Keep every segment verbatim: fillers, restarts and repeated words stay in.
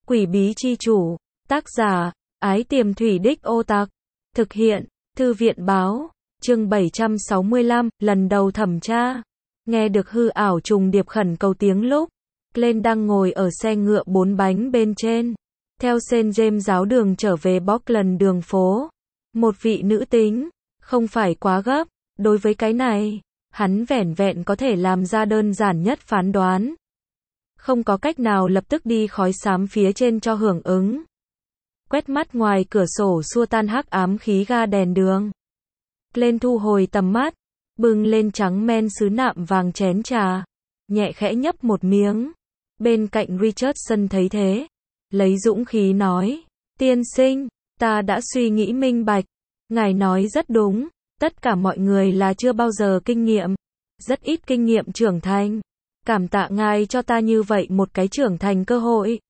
Quỷ bí chi chủ, tác giả, Ái Tiềm Thủy Đích Ô Tặc, thực hiện, Thư viện báo, chương bảy trăm sáu mươi lăm, lần đầu thẩm tra. Nghe được hư ảo trùng điệp khẩn cầu tiếng lúc, Glenn đang ngồi ở xe ngựa bốn bánh bên trên, theo Saint James giáo đường trở về Bockland đường phố. Một vị nữ tính, không phải quá gấp, đối với cái này, hắn vẻn vẹn có thể làm ra đơn giản nhất phán đoán. Không có cách nào lập tức đi khói xám phía trên cho hưởng ứng. Quét mắt ngoài cửa sổ xua tan hắc ám khí ga đèn đường. Glenn thu hồi tầm mắt, bưng lên trắng men sứ nạm vàng chén trà, nhẹ khẽ nhấp một miếng. Bên cạnh Richardson thấy thế, lấy dũng khí nói, tiên sinh, ta đã suy nghĩ minh bạch, ngài nói rất đúng, tất cả mọi người là chưa bao giờ kinh nghiệm, rất ít kinh nghiệm trưởng thành. Cảm tạ ngài cho ta như vậy một cái trưởng thành cơ hội.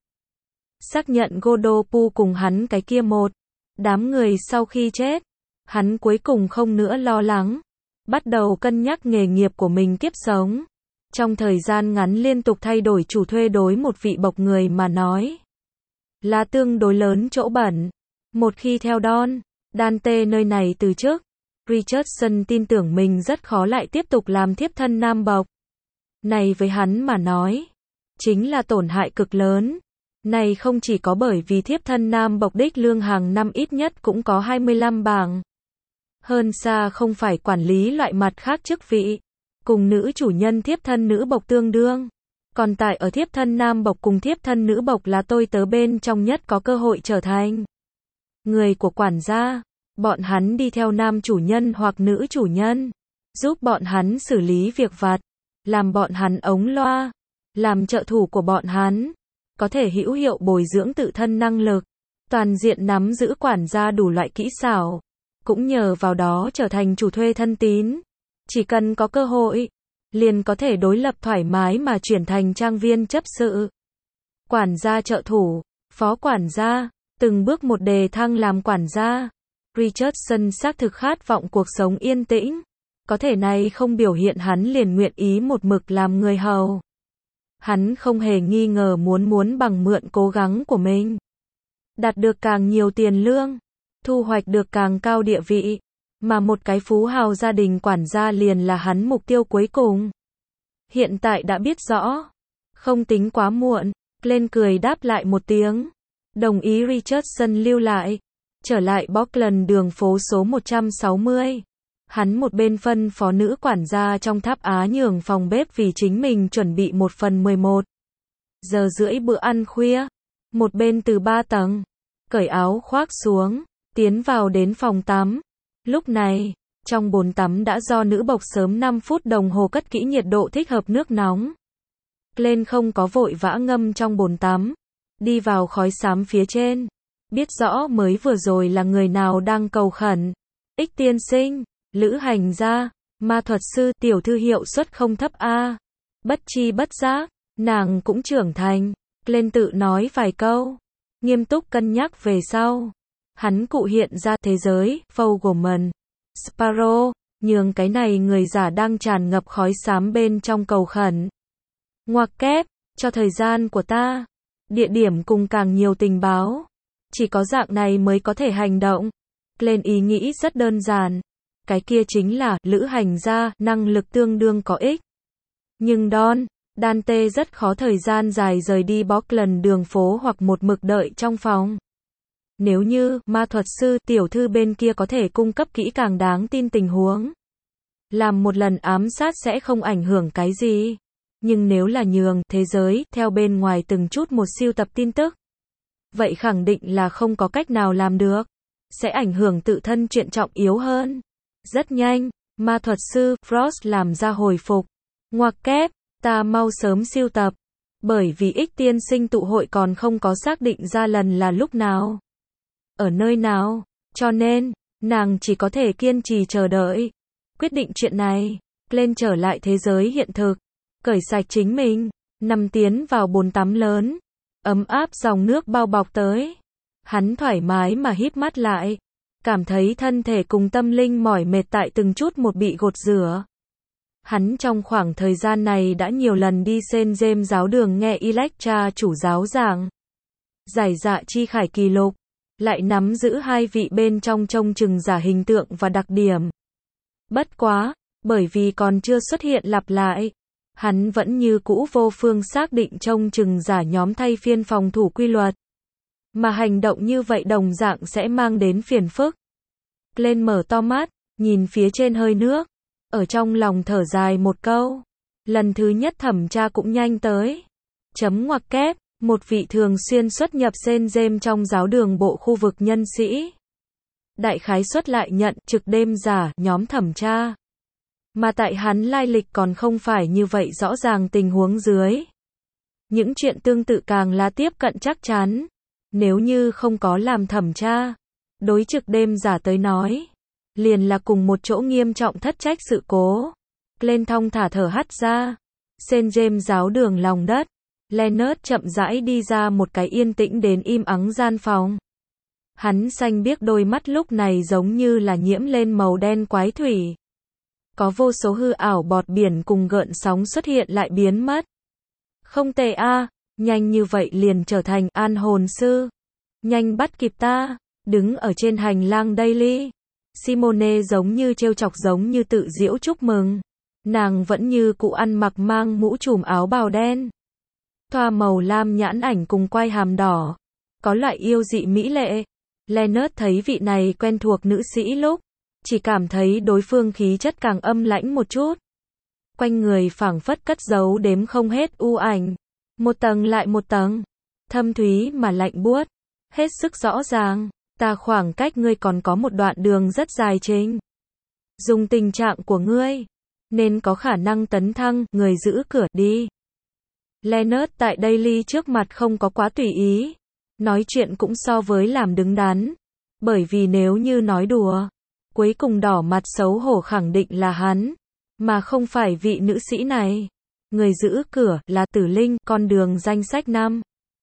Xác nhận Godopu cùng hắn cái kia một đám người sau khi chết, hắn cuối cùng không nữa lo lắng, bắt đầu cân nhắc nghề nghiệp của mình kiếp sống. Trong thời gian ngắn liên tục thay đổi chủ thuê đối một vị bộc người mà nói là tương đối lớn chỗ bẩn. Một khi theo Don Dante nơi này từ chức, Richardson tin tưởng mình rất khó lại tiếp tục làm thiếp thân nam bộc. Này với hắn mà nói, chính là tổn hại cực lớn. Này không chỉ có bởi vì thiếp thân nam bộc đích lương hàng năm ít nhất cũng có hai mươi lăm bảng. Hơn xa không phải quản lý loại mặt khác chức vị. Cùng nữ chủ nhân thiếp thân nữ bộc tương đương. Còn tại ở thiếp thân nam bộc cùng thiếp thân nữ bộc là tôi tớ bên trong nhất có cơ hội trở thành người của quản gia. Bọn hắn đi theo nam chủ nhân hoặc nữ chủ nhân, giúp bọn hắn xử lý việc vặt, làm bọn hắn ống loa, làm trợ thủ của bọn hắn, có thể hữu hiệu bồi dưỡng tự thân năng lực, toàn diện nắm giữ quản gia đủ loại kỹ xảo, cũng nhờ vào đó trở thành chủ thuê thân tín. Chỉ cần có cơ hội, liền có thể đối lập thoải mái mà chuyển thành trang viên chấp sự. Quản gia trợ thủ, phó quản gia, từng bước một đề thăng làm quản gia. Richardson xác thực khát vọng cuộc sống yên tĩnh. Có thể này không biểu hiện hắn liền nguyện ý một mực làm người hầu. Hắn không hề nghi ngờ muốn muốn bằng mượn cố gắng của mình, đạt được càng nhiều tiền lương, thu hoạch được càng cao địa vị, mà một cái phú hào gia đình quản gia liền là hắn mục tiêu cuối cùng. Hiện tại đã biết rõ, không tính quá muộn. Glenn cười đáp lại một tiếng, đồng ý Richardson lưu lại, trở lại Bockland đường phố số một trăm sáu mươi. Hắn một bên phân phó nữ quản gia trong tháp Á nhường phòng bếp vì chính mình chuẩn bị một phần mười một giờ rưỡi bữa ăn khuya. Một bên từ ba tầng, cởi áo khoác xuống, tiến vào đến phòng tắm. Lúc này, trong bồn tắm đã do nữ bộc sớm năm phút đồng hồ cất kỹ nhiệt độ thích hợp nước nóng. Glenn không có vội vã ngâm trong bồn tắm, đi vào khói xám phía trên. Biết rõ mới vừa rồi là người nào đang cầu khẩn. Ích tiên sinh, lữ hành gia, ma thuật sư, tiểu thư hiệu suất không thấp a. Bất chi bất giác, nàng cũng trưởng thành. Glenn tự nói vài câu, nghiêm túc cân nhắc về sau. Hắn cụ hiện ra thế giới, Fogelman, Sparrow, nhường cái này người giả đang tràn ngập khói xám bên trong cầu khẩn. Ngoặc kép, cho thời gian của ta, địa điểm cùng càng nhiều tình báo. Chỉ có dạng này mới có thể hành động. Glenn ý nghĩ rất đơn giản. Cái kia chính là, lữ hành gia, năng lực tương đương có ích. Nhưng Don Dante rất khó thời gian dài rời đi Bockland đường phố hoặc một mực đợi trong phòng. Nếu như, ma thuật sư, tiểu thư bên kia có thể cung cấp kỹ càng đáng tin tình huống, làm một lần ám sát sẽ không ảnh hưởng cái gì. Nhưng nếu là nhường, thế giới, theo bên ngoài từng chút một siêu tập tin tức, vậy khẳng định là không có cách nào làm được. Sẽ ảnh hưởng tự thân chuyện trọng yếu hơn. Rất nhanh, ma thuật sư, Frost làm ra hồi phục. Ngoặc kép, ta mau sớm siêu tập. Bởi vì ích tiên sinh tụ hội còn không có xác định ra lần là lúc nào, ở nơi nào, cho nên, nàng chỉ có thể kiên trì chờ đợi. Quyết định chuyện này, Glenn trở lại thế giới hiện thực, cởi sạch chính mình, nằm tiến vào bồn tắm lớn. Ấm áp dòng nước bao bọc tới. Hắn thoải mái mà híp mắt lại, cảm thấy thân thể cùng tâm linh mỏi mệt tại từng chút một bị gột rửa. Hắn trong khoảng thời gian này đã nhiều lần đi Saint James giáo đường nghe Electra chủ giáo giảng giải dạ chi khải kỳ lục, lại nắm giữ hai vị bên trong trông chừng giả hình tượng và đặc điểm. Bất quá, bởi vì còn chưa xuất hiện lặp lại, hắn vẫn như cũ vô phương xác định trông chừng giả nhóm thay phiên phòng thủ quy luật. Mà hành động như vậy đồng dạng sẽ mang đến phiền phức. Lên mở to mắt, nhìn phía trên hơi nước, ở trong lòng thở dài một câu. Lần thứ nhất thẩm tra cũng nhanh tới. Chấm ngoặc kép, một vị thường xuyên xuất nhập sên dêm trong giáo đường bộ khu vực nhân sĩ. Đại khái xuất lại nhận trực đêm giả nhóm thẩm tra. Mà tại hắn lai lịch còn không phải như vậy rõ ràng tình huống dưới. Những chuyện tương tự càng là tiếp cận chắc chắn. Nếu như không có làm thẩm tra, đối trực đêm giả tới nói, liền là cùng một chỗ nghiêm trọng thất trách sự cố. Lên thong thả thở hắt ra. Sên dêm giáo đường lòng đất. Leonard chậm rãi đi ra một cái yên tĩnh đến im ắng gian phòng. Hắn xanh biếc đôi mắt lúc này giống như là nhiễm lên màu đen quái thủy. Có vô số hư ảo bọt biển cùng gợn sóng xuất hiện lại biến mất. Không tệ a, nhanh như vậy liền trở thành an hồn sư. Nhanh bắt kịp ta, đứng ở trên hành lang Daily. Simone giống như trêu chọc giống như tự giễu chúc mừng. Nàng vẫn như cụ ăn mặc mang mũ trùm áo bào đen. Thoa màu lam nhãn ảnh cùng quai hàm đỏ. Có loại yêu dị mỹ lệ. Leonard thấy vị này quen thuộc nữ sĩ lúc, chỉ cảm thấy đối phương khí chất càng âm lãnh một chút. Quanh người phảng phất cất giấu đếm không hết u ảnh. Một tầng lại một tầng. Thâm thúy mà lạnh buốt. Hết sức rõ ràng. Ta khoảng cách ngươi còn có một đoạn đường rất dài trình. Dùng tình trạng của ngươi, nên có khả năng tấn thăng, người giữ cửa đi. Leonard tại Daily trước mặt không có quá tùy ý. Nói chuyện cũng so với làm đứng đắn. Bởi vì nếu như nói đùa, cuối cùng đỏ mặt xấu hổ khẳng định là hắn, mà không phải vị nữ sĩ này. Người giữ cửa là Tử Linh, con đường danh sách năm.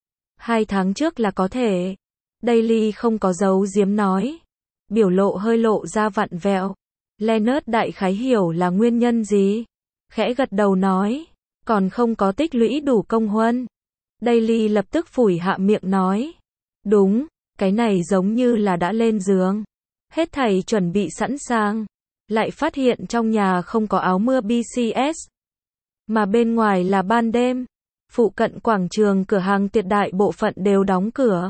Hai tháng trước là có thể. Daily không có giấu giếm nói. Biểu lộ hơi lộ ra vặn vẹo. Leonard đại khái hiểu là nguyên nhân gì. Khẽ gật đầu nói. Còn không có tích lũy đủ công huân. Daily lập tức phủi hạ miệng nói. Đúng, cái này giống như là đã lên giường. Hết thảy chuẩn bị sẵn sàng. Lại phát hiện trong nhà không có áo mưa bê xê ét. Mà bên ngoài là ban đêm. Phụ cận quảng trường cửa hàng tuyệt đại bộ phận đều đóng cửa.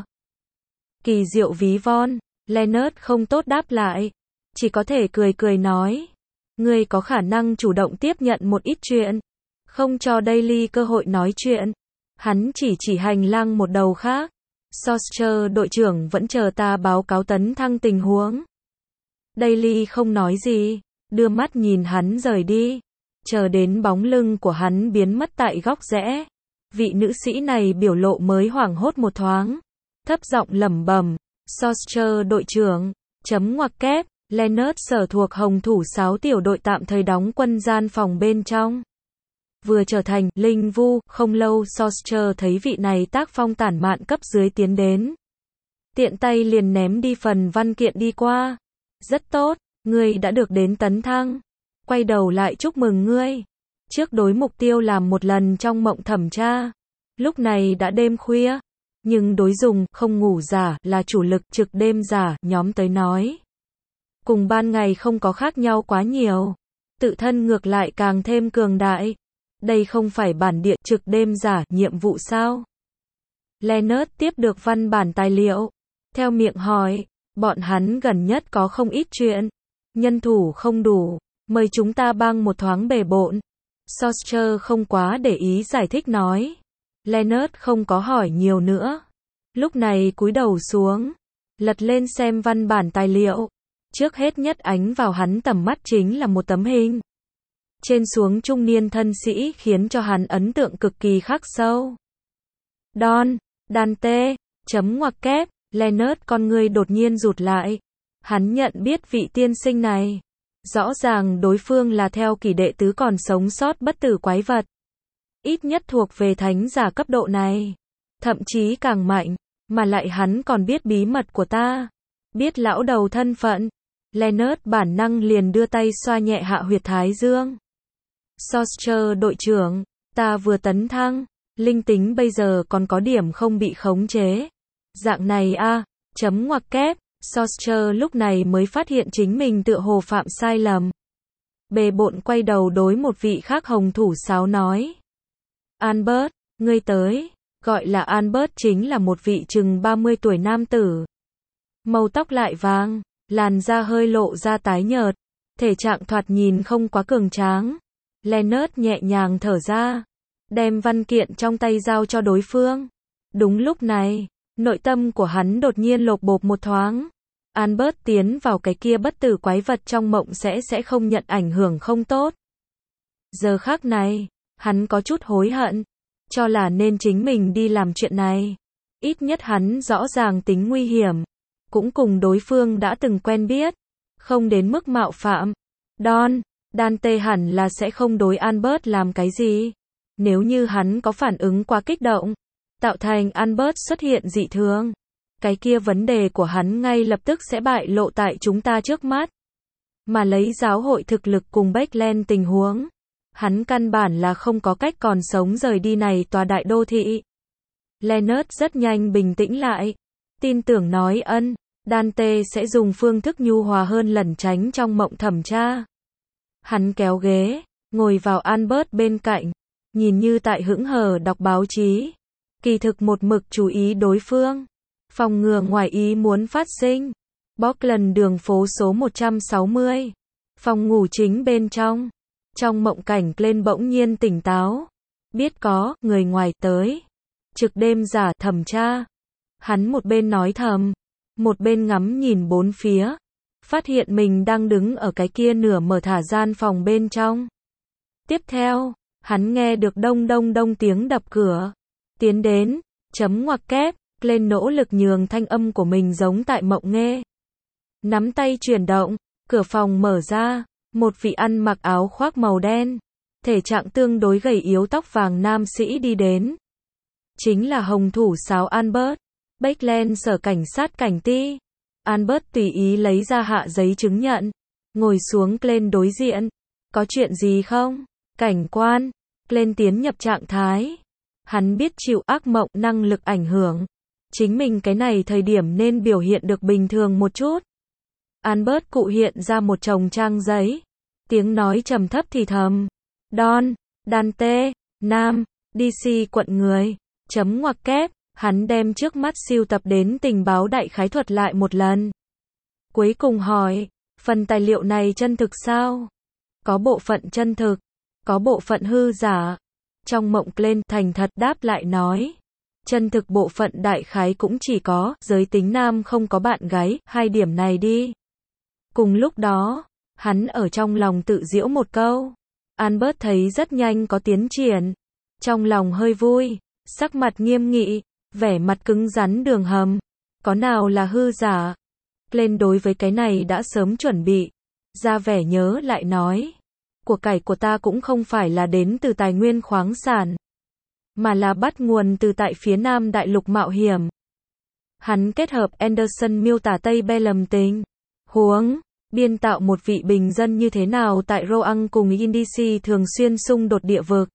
Kỳ diệu ví von. Leonard không tốt đáp lại. Chỉ có thể cười cười nói. Ngươi có khả năng chủ động tiếp nhận một ít chuyện. Không cho Daily cơ hội nói chuyện. Hắn chỉ chỉ hành lang một đầu khác. Sorcerer đội trưởng vẫn chờ ta báo cáo tấn thăng tình huống. Daily không nói gì. Đưa mắt nhìn hắn rời đi. Chờ đến bóng lưng của hắn biến mất tại góc rẽ. Vị nữ sĩ này biểu lộ mới hoảng hốt một thoáng. Thấp giọng lẩm bẩm. Sorcerer đội trưởng. Chấm ngoặc kép. Leonard sở thuộc Hồng Thủ sáu tiểu đội tạm thời đóng quân gian phòng bên trong. Vừa trở thành linh vu, không lâu Sorcerer thấy vị này tác phong tản mạn cấp dưới tiến đến. Tiện tay liền ném đi phần văn kiện đi qua. Rất tốt, ngươi đã được đến tấn thăng. Quay đầu lại chúc mừng ngươi. Trước đối mục tiêu làm một lần trong mộng thẩm tra. Lúc này đã đêm khuya. Nhưng đối dùng không ngủ giả là chủ lực trực đêm giả nhóm tới nói. Cùng ban ngày không có khác nhau quá nhiều. Tự thân ngược lại càng thêm cường đại. Đây không phải bản địa trực đêm giả nhiệm vụ sao? Leonard tiếp được văn bản tài liệu. Theo miệng hỏi, bọn hắn gần nhất có không ít chuyện. Nhân thủ không đủ, mời chúng ta bang một thoáng bề bộn. Sorcerer không quá để ý giải thích nói. Leonard không có hỏi nhiều nữa. Lúc này cúi đầu xuống, lật lên xem văn bản tài liệu. Trước hết nhất ánh vào hắn tầm mắt chính là một tấm hình. Trên xuống trung niên thân sĩ khiến cho hắn ấn tượng cực kỳ khắc sâu. Don, Dante, chấm ngoặc kép, Leonard con người đột nhiên rụt lại. Hắn nhận biết vị tiên sinh này. Rõ ràng đối phương là theo kỷ đệ tứ còn sống sót bất tử quái vật. Ít nhất thuộc về thánh giả cấp độ này. Thậm chí càng mạnh, mà lại hắn còn biết bí mật của ta. Biết lão đầu thân phận. Leonard bản năng liền đưa tay xoa nhẹ hạ huyệt thái dương. Sorcerer đội trưởng, ta vừa tấn thăng, linh tính bây giờ còn có điểm không bị khống chế. Dạng này a, chấm ngoặc kép, Solskjaer lúc này mới phát hiện chính mình tựa hồ phạm sai lầm. Bề bộn quay đầu đối một vị khác hồng thủ sáo nói. Albert, ngươi tới, gọi là Albert chính là một vị chừng ba mươi tuổi nam tử. Màu tóc lại vàng, làn da hơi lộ ra tái nhợt, thể trạng thoạt nhìn không quá cường tráng. Leonard nhẹ nhàng thở ra, đem văn kiện trong tay giao cho đối phương. Đúng lúc này, nội tâm của hắn đột nhiên lột bột một thoáng. Albert tiến vào cái kia bất tử quái vật trong mộng sẽ sẽ không nhận ảnh hưởng không tốt. Giờ khắc này, hắn có chút hối hận, cho là nên chính mình đi làm chuyện này. Ít nhất hắn rõ ràng tính nguy hiểm, cũng cùng đối phương đã từng quen biết, không đến mức mạo phạm. Don, Dante hẳn là sẽ không đối Albert làm cái gì. Nếu như hắn có phản ứng quá kích động, tạo thành Albert xuất hiện dị thường, cái kia vấn đề của hắn ngay lập tức sẽ bại lộ tại chúng ta trước mắt. Mà lấy giáo hội thực lực cùng Beckland tình huống, hắn căn bản là không có cách còn sống rời đi này tòa đại đô thị. Leonard rất nhanh bình tĩnh lại, tin tưởng nói ân, Dante sẽ dùng phương thức nhu hòa hơn lẩn tránh trong mộng thẩm tra. Hắn kéo ghế, ngồi vào Albert bên cạnh, nhìn như tại hững hờ đọc báo chí. Kỳ thực một mực chú ý đối phương, phòng ngừa ngoài ý muốn phát sinh. Bockland đường phố số một trăm sáu mươi, phòng ngủ chính bên trong. Trong mộng cảnh lên bỗng nhiên tỉnh táo, biết có người ngoài tới. Trực đêm giả thẩm tra. Hắn một bên nói thầm, một bên ngắm nhìn bốn phía, phát hiện mình đang đứng ở cái kia nửa mở thả gian phòng bên trong. Tiếp theo, hắn nghe được đông đông đông tiếng đập cửa. Tiến đến, chấm ngoặc kép, lên nỗ lực nhường thanh âm của mình giống tại mộng nghe. Nắm tay chuyển động, cửa phòng mở ra, một vị ăn mặc áo khoác màu đen, thể trạng tương đối gầy yếu tóc vàng nam sĩ đi đến. Chính là hồng thủ sáo Albert, Beckland sở cảnh sát cảnh ti. Albert tùy ý lấy ra hạ giấy chứng nhận, ngồi xuống lên đối diện. Có chuyện gì không? Cảnh quan, lên tiến nhập trạng thái. Hắn biết chịu ác mộng năng lực ảnh hưởng. Chính mình cái này thời điểm nên biểu hiện được bình thường một chút. Albert cụ hiện ra một chồng trang giấy. Tiếng nói trầm thấp thì thầm. Don, Dante, Nam, đê xê quận người. Chấm ngoặc kép. Hắn đem trước mắt siêu tập đến tình báo đại khái thuật lại một lần. Cuối cùng hỏi, phần tài liệu này chân thực sao? Có bộ phận chân thực, có bộ phận hư giả. Trong mộng lên thành thật đáp lại nói. Chân thực bộ phận đại khái cũng chỉ có, giới tính nam không có bạn gái, hai điểm này đi. Cùng lúc đó, hắn ở trong lòng tự giễu một câu. Albert thấy rất nhanh có tiến triển. Trong lòng hơi vui, sắc mặt nghiêm nghị, vẻ mặt cứng rắn đường hầm. Có nào là hư giả? Lên đối với cái này đã sớm chuẩn bị. Ra vẻ nhớ lại nói. Của cải của ta cũng không phải là đến từ tài nguyên khoáng sản, mà là bắt nguồn từ tại phía nam đại lục mạo hiểm. Hắn kết hợp Anderson miêu tả Tây Bellum tình huống, biên tạo một vị bình dân như thế nào tại Roang cùng Indici thường xuyên xung đột địa vực.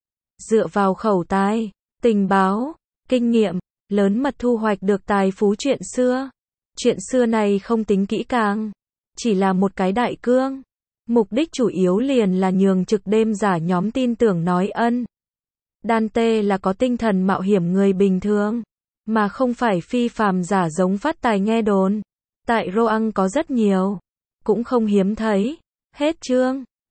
Dựa vào khẩu tài, tình báo, kinh nghiệm, lớn mật thu hoạch được tài phú chuyện xưa. Chuyện xưa này không tính kỹ càng, chỉ là một cái đại cương. Mục đích chủ yếu liền là nhường trực đêm giả nhóm tin tưởng nói ân. Dante là có tinh thần mạo hiểm người bình thường, mà không phải phi phàm giả giống phát tài nghe đồn. Tại Roang có rất nhiều, cũng không hiếm thấy. Hết chương.